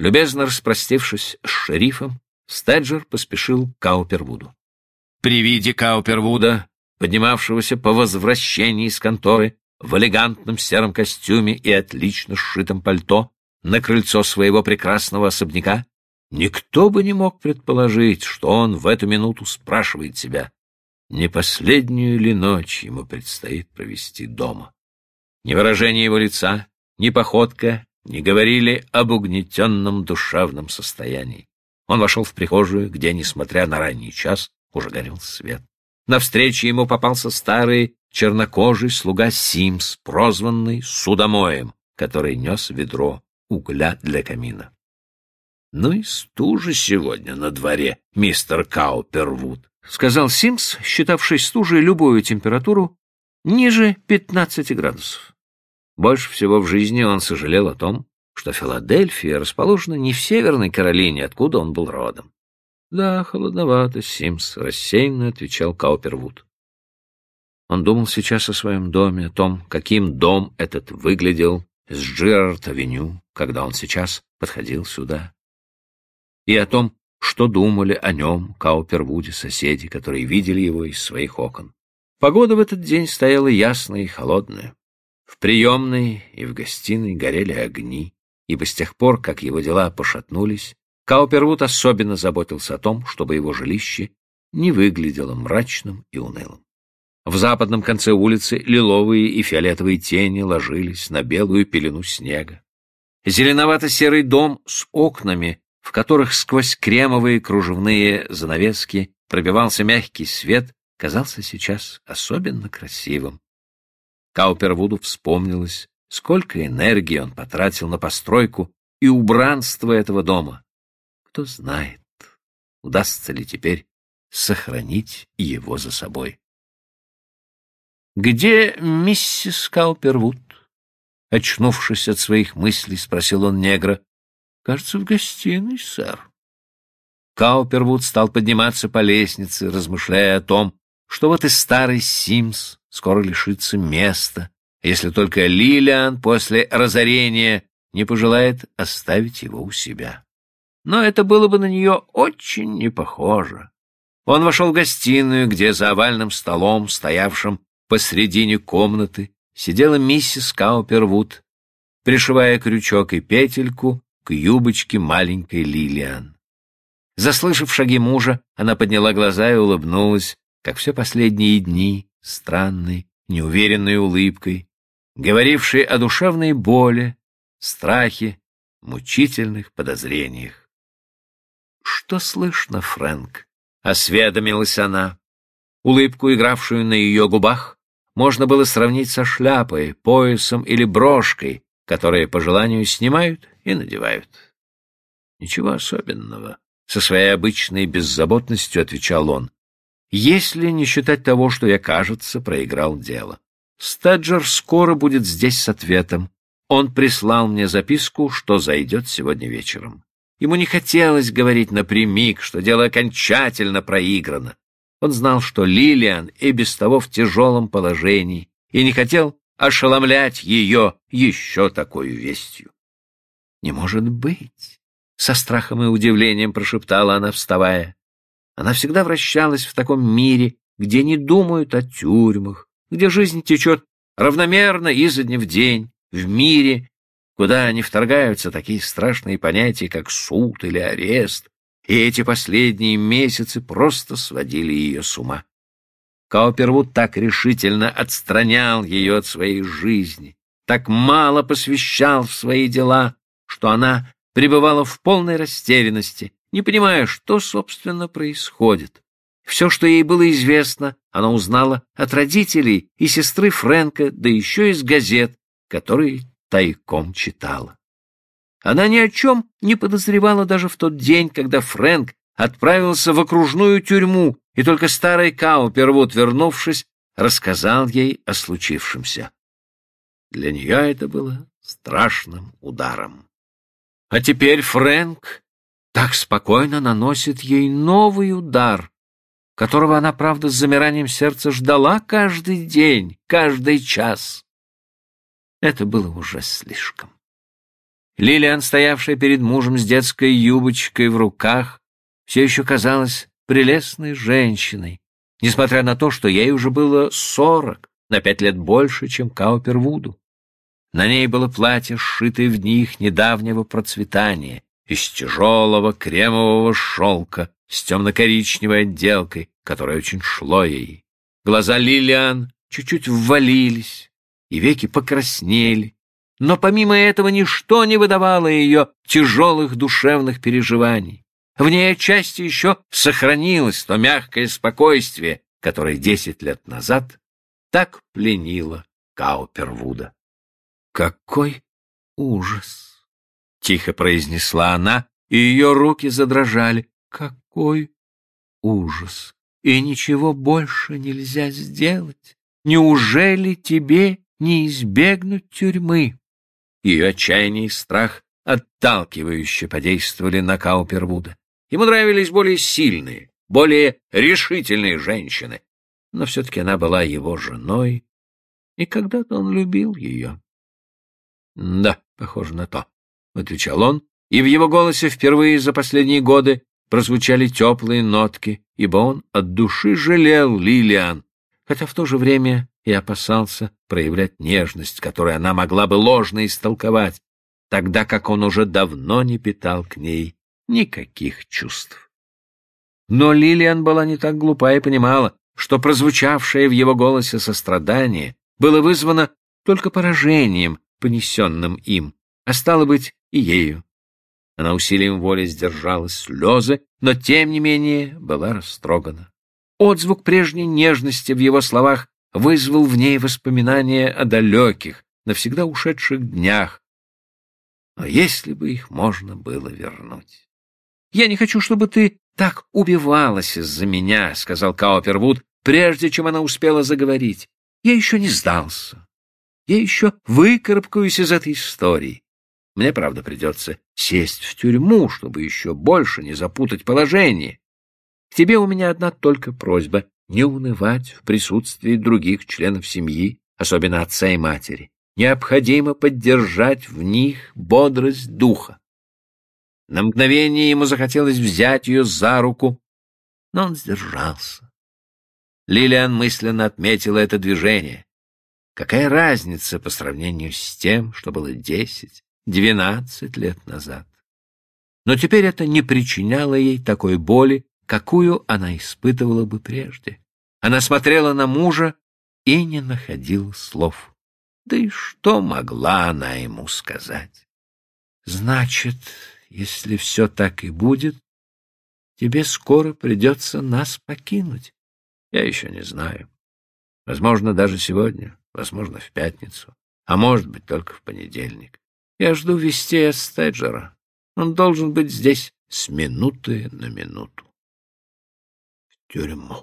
Любезно распростившись с шерифом, Стеджер поспешил к Каупервуду. При виде Каупервуда, поднимавшегося по возвращении из конторы в элегантном сером костюме и отлично сшитом пальто на крыльцо своего прекрасного особняка, никто бы не мог предположить, что он в эту минуту спрашивает себя, не последнюю ли ночь ему предстоит провести дома. Ни выражение его лица, ни походка не говорили об угнетенном душевном состоянии. Он вошел в прихожую, где, несмотря на ранний час, уже горел свет. Навстречу ему попался старый чернокожий слуга Симс, прозванный судомоем, который нес ведро угля для камина. — Ну и стужа сегодня на дворе, мистер Каупервуд, — сказал Симс, считавший стужей любую температуру ниже 15 градусов. Больше всего в жизни он сожалел о том, что Филадельфия расположена не в Северной Каролине, откуда он был родом. — Да, холодновато, Симс, — рассеянно отвечал Каупервуд. Он думал сейчас о своем доме, о том, каким дом этот выглядел с Джирард-авеню, когда он сейчас подходил сюда, и о том, что думали о нем, Каупервуде, соседи, которые видели его из своих окон. Погода в этот день стояла ясная и холодная. В приемной и в гостиной горели огни, ибо с тех пор, как его дела пошатнулись, Каупервуд особенно заботился о том, чтобы его жилище не выглядело мрачным и унылым. В западном конце улицы лиловые и фиолетовые тени ложились на белую пелену снега. Зеленовато-серый дом с окнами, в которых сквозь кремовые кружевные занавески пробивался мягкий свет, казался сейчас особенно красивым. Каупервуду вспомнилось, сколько энергии он потратил на постройку и убранство этого дома. Кто знает, удастся ли теперь сохранить его за собой. — Где миссис Каупервуд? — очнувшись от своих мыслей, спросил он негра. — Кажется, в гостиной, сэр. Каупервуд стал подниматься по лестнице, размышляя о том, что вот и старый Симс скоро лишится места, если только Лилиан после разорения не пожелает оставить его у себя. Но это было бы на нее очень не похоже. Он вошел в гостиную, где за овальным столом, стоявшим посредине комнаты, сидела миссис Каупервуд, пришивая крючок и петельку к юбочке маленькой Лилиан. Заслышав шаги мужа, она подняла глаза и улыбнулась, как все последние дни, странной, неуверенной улыбкой, говорившей о душевной боли, страхе, мучительных подозрениях. — Что слышно, Фрэнк? — осведомилась она. Улыбку, игравшую на ее губах, можно было сравнить со шляпой, поясом или брошкой, которые по желанию снимают и надевают. — Ничего особенного, — со своей обычной беззаботностью отвечал он, — если не считать того, что я, кажется, проиграл дело. Стеджер скоро будет здесь с ответом. Он прислал мне записку, что зайдет сегодня вечером. Ему не хотелось говорить напрямик, что дело окончательно проиграно. Он знал, что Лилиан и без того в тяжелом положении, и не хотел ошеломлять ее еще такой вестью. «Не может быть!» — со страхом и удивлением прошептала она, вставая. Она всегда вращалась в таком мире, где не думают о тюрьмах, где жизнь течет равномерно изо дня в день, в мире, куда не вторгаются такие страшные понятия, как суд или арест, и эти последние месяцы просто сводили ее с ума. Каупервуд так решительно отстранял ее от своей жизни, так мало посвящал в свои дела, что она пребывала в полной растерянности, не понимая, что, собственно, происходит. Все, что ей было известно, она узнала от родителей и сестры Фрэнка, да еще из газет, которые тайком читала. Она ни о чем не подозревала даже в тот день, когда Фрэнк отправился в окружную тюрьму, и только старый Каупервуд, вернувшись, рассказал ей о случившемся. Для нее это было страшным ударом. А теперь Фрэнк так спокойно наносит ей новый удар, которого она, правда, с замиранием сердца ждала каждый день, каждый час. Это было уже слишком. Лилиан, стоявшая перед мужем с детской юбочкой в руках, все еще казалась прелестной женщиной, несмотря на то, что ей уже было 40, на 5 лет больше, чем Каупервуду. На ней было платье, сшитое в дни их недавнего процветания, из тяжелого кремового шелка с темно-коричневой отделкой, которая очень шло ей. Глаза Лилиан чуть-чуть ввалились, и веки покраснели, но помимо этого ничто не выдавало ее тяжелых душевных переживаний. В ней отчасти еще сохранилось то мягкое спокойствие, которое 10 лет назад так пленило Каупервуда. «Какой ужас!» — тихо произнесла она, и ее руки задрожали. «Какой ужас! И ничего больше нельзя сделать! Неужели тебе не избегнуть тюрьмы?» Ее отчаяние и страх отталкивающе подействовали на Каупервуда. Ему нравились более сильные, более решительные женщины, но все-таки она была его женой, и когда-то он любил ее. «Да, похоже на то», — отвечал он, и в его голосе впервые за последние годы прозвучали теплые нотки, ибо он от души жалел Лилиан, хотя в то же время и опасался проявлять нежность, которую она могла бы ложно истолковать, тогда как он уже давно не питал к ней никаких чувств. Но Лилиан была не так глупа и понимала, что прозвучавшее в его голосе сострадание было вызвано только поражением, понесенным им, а стало быть, и ею. Она усилием воли сдержала слезы, но, тем не менее, была растрогана. Отзвук прежней нежности в его словах вызвал в ней воспоминания о далеких, навсегда ушедших днях. Но если бы их можно было вернуть. «Я не хочу, чтобы ты так убивалась из-за меня», — сказал Каупервуд, прежде чем она успела заговорить. «Я еще не сдался. Я еще выкарабкаюсь из этой истории. Мне, правда, придется сесть в тюрьму, чтобы еще больше не запутать положение. К тебе у меня одна только просьба — не унывать в присутствии других членов семьи, особенно отца и матери. Необходимо поддержать в них бодрость духа». На мгновение ему захотелось взять ее за руку, но он сдержался. Лилиан мысленно отметила это движение. Какая разница по сравнению с тем, что было 10-12 лет назад? Но теперь это не причиняло ей такой боли, какую она испытывала бы прежде. Она смотрела на мужа и не находила слов. Да и что могла она ему сказать? «Значит, если все так и будет, тебе скоро придется нас покинуть». «Я еще не знаю. Возможно, даже сегодня, возможно, в пятницу, а может быть, только в понедельник. Я жду вестей от Стеджера. Он должен быть здесь с минуты на минуту». В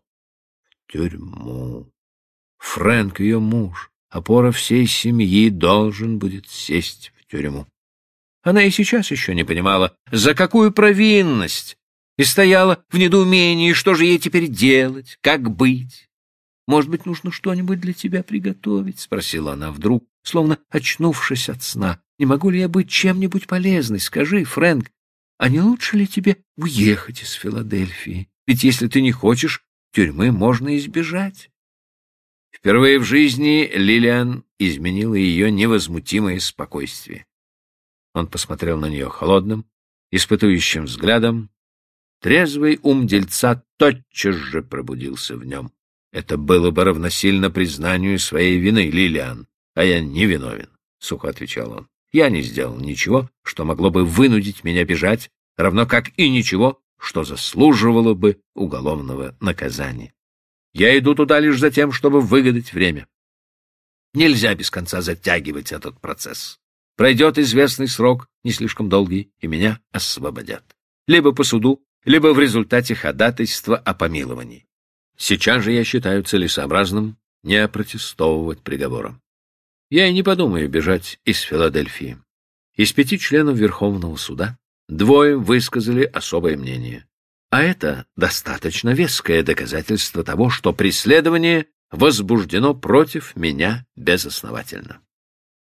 тюрьму. Фрэнк, ее муж, опора всей семьи, должен будет сесть в тюрьму. Она и сейчас еще не понимала, за какую провинность, и стояла в недоумении, что же ей теперь делать, как быть. «Может быть, нужно что-нибудь для тебя приготовить?» — спросила она вдруг, словно очнувшись от сна. «Не могу ли я быть чем-нибудь полезной? Скажи, Фрэнк, а не лучше ли тебе уехать из Филадельфии? Ведь если ты не хочешь, тюрьмы можно избежать». Впервые в жизни Лилиан изменила ее невозмутимое спокойствие. Он посмотрел на нее холодным, испытующим взглядом. Трезвый ум дельца тотчас же пробудился в нем. «Это было бы равносильно признанию своей вины, Лилиан, а я не виновен», — сухо отвечал он. «Я не сделал ничего, что могло бы вынудить меня бежать, равно как и ничего, что заслуживало бы уголовного наказания. Я иду туда лишь за тем, чтобы выгадать время. Нельзя без конца затягивать этот процесс. Пройдет известный срок, не слишком долгий, и меня освободят. Либо по суду, либо в результате ходатайства о помиловании. Сейчас же я считаю целесообразным не опротестовывать приговором. Я и не подумаю бежать из Филадельфии. Из 5 членов Верховного суда 2 высказали особое мнение. А это достаточно веское доказательство того, что преследование возбуждено против меня безосновательно.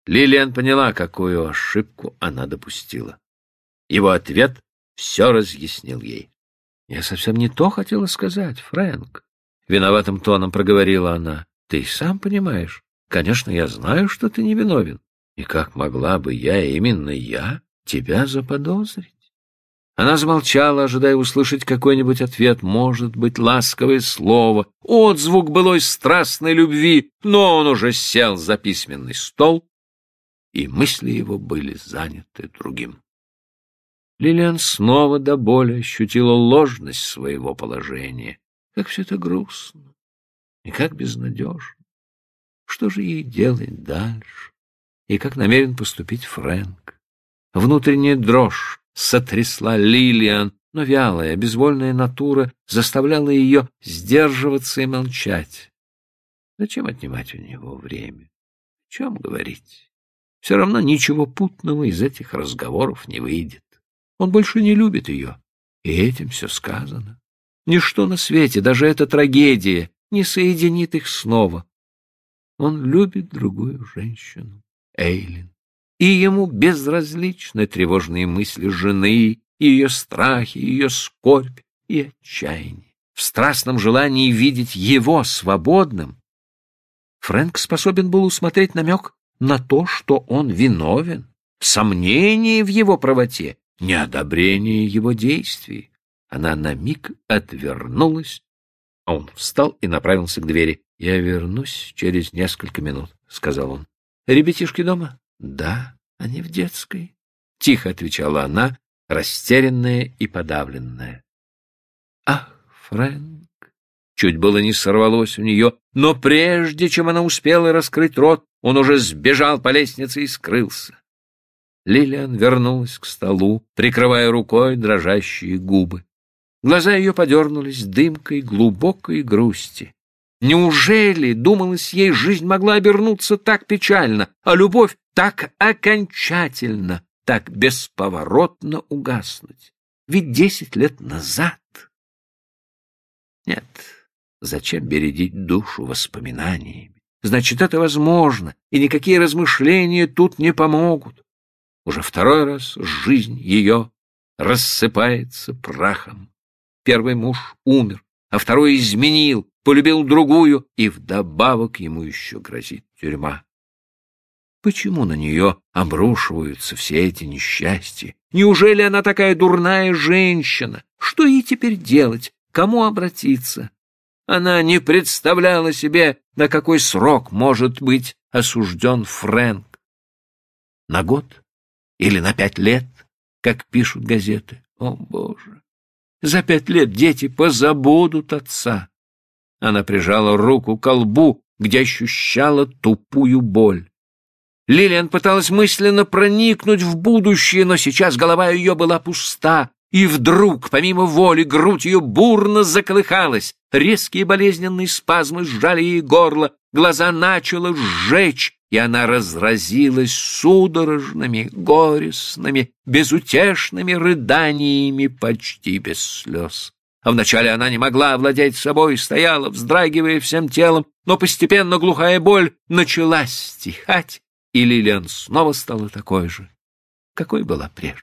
Лилиан поняла, какую ошибку она допустила. Его ответ все разъяснил ей. «Я совсем не то хотела сказать, Фрэнк», — виноватым тоном проговорила она. «Ты и сам понимаешь. Конечно, я знаю, что ты невиновен. И как могла бы я, именно я, тебя заподозрить?» Она замолчала, ожидая услышать какой-нибудь ответ, может быть, ласковое слово, отзвук былой страстной любви, но он уже сел за письменный стол, и мысли его были заняты другим. Лилиан снова до боли ощутила ложность своего положения. Как все это грустно и как безнадежно. Что же ей делать дальше? И как намерен поступить Фрэнк? Внутренняя дрожь сотрясла Лилиан, но вялая, безвольная натура заставляла ее сдерживаться и молчать. Зачем отнимать у него время? О чем говорить? Все равно ничего путного из этих разговоров не выйдет. Он больше не любит ее, и этим все сказано. Ничто на свете, даже эта трагедия, не соединит их снова. Он любит другую женщину, Эйлин, и ему безразличны тревожные мысли жены, и ее страхи, и ее скорбь и отчаяние. В страстном желании видеть его свободным Фрэнк способен был усмотреть намек на то, что он виновен, сомнение в его правоте, неодобрение его действий. Она на миг отвернулась, а он встал и направился к двери. «Я вернусь через несколько минут», — сказал он. «Ребятишки дома?» «Да, они в детской», — тихо отвечала она, растерянная и подавленная. «Ах, Фрэнк!» Чуть было не сорвалось у нее, но прежде чем она успела раскрыть рот, он уже сбежал по лестнице и скрылся. Лилиан вернулась к столу, прикрывая рукой дрожащие губы. Глаза ее подернулись дымкой глубокой грусти. Неужели, думалось ей, жизнь могла обернуться так печально, а любовь так окончательно, так бесповоротно угаснуть? Ведь 10 лет назад... Нет, зачем бередить душу воспоминаниями? Значит, это возможно, и никакие размышления тут не помогут. Уже второй раз жизнь ее рассыпается прахом. Первый муж умер, а второй изменил, полюбил другую, и вдобавок ему еще грозит тюрьма. Почему на нее обрушиваются все эти несчастья? Неужели она такая дурная женщина? Что ей теперь делать? Кому обратиться? Она не представляла себе, на какой срок может быть осужден Фрэнк. На год? Или на 5 лет, как пишут газеты? О, Боже! За 5 лет дети позабудут отца. Она прижала руку к колбу, где ощущала тупую боль. Лилиан пыталась мысленно проникнуть в будущее, но сейчас голова ее была пуста, и вдруг, помимо воли, грудь ее бурно заколыхалась. Резкие болезненные спазмы сжали ей горло, глаза начало сжечь, и она разразилась судорожными, горестными, безутешными рыданиями почти без слез. А вначале она не могла овладеть собой, стояла, вздрагивая всем телом, но постепенно глухая боль начала стихать, и Лилиан снова стала такой же, какой была прежде.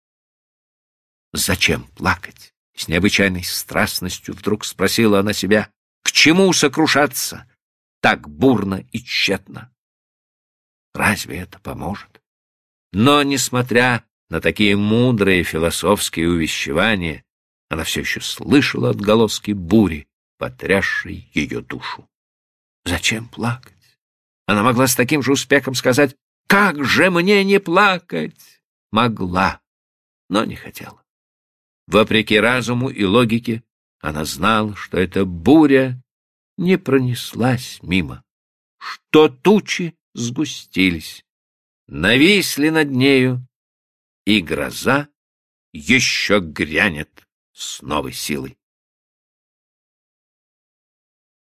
Зачем плакать? С необычайной страстностью вдруг спросила она себя. К чему сокрушаться так бурно и тщетно? Разве это поможет? Но, несмотря на такие мудрые философские увещевания, она все еще слышала отголоски бури, потрясшей ее душу. Зачем плакать? Она могла с таким же успехом сказать «Как же мне не плакать?» Могла, но не хотела. Вопреки разуму и логике, она знала, что эта буря не пронеслась мимо, что тучи сгустились, нависли над нею, и гроза еще грянет с новой силой.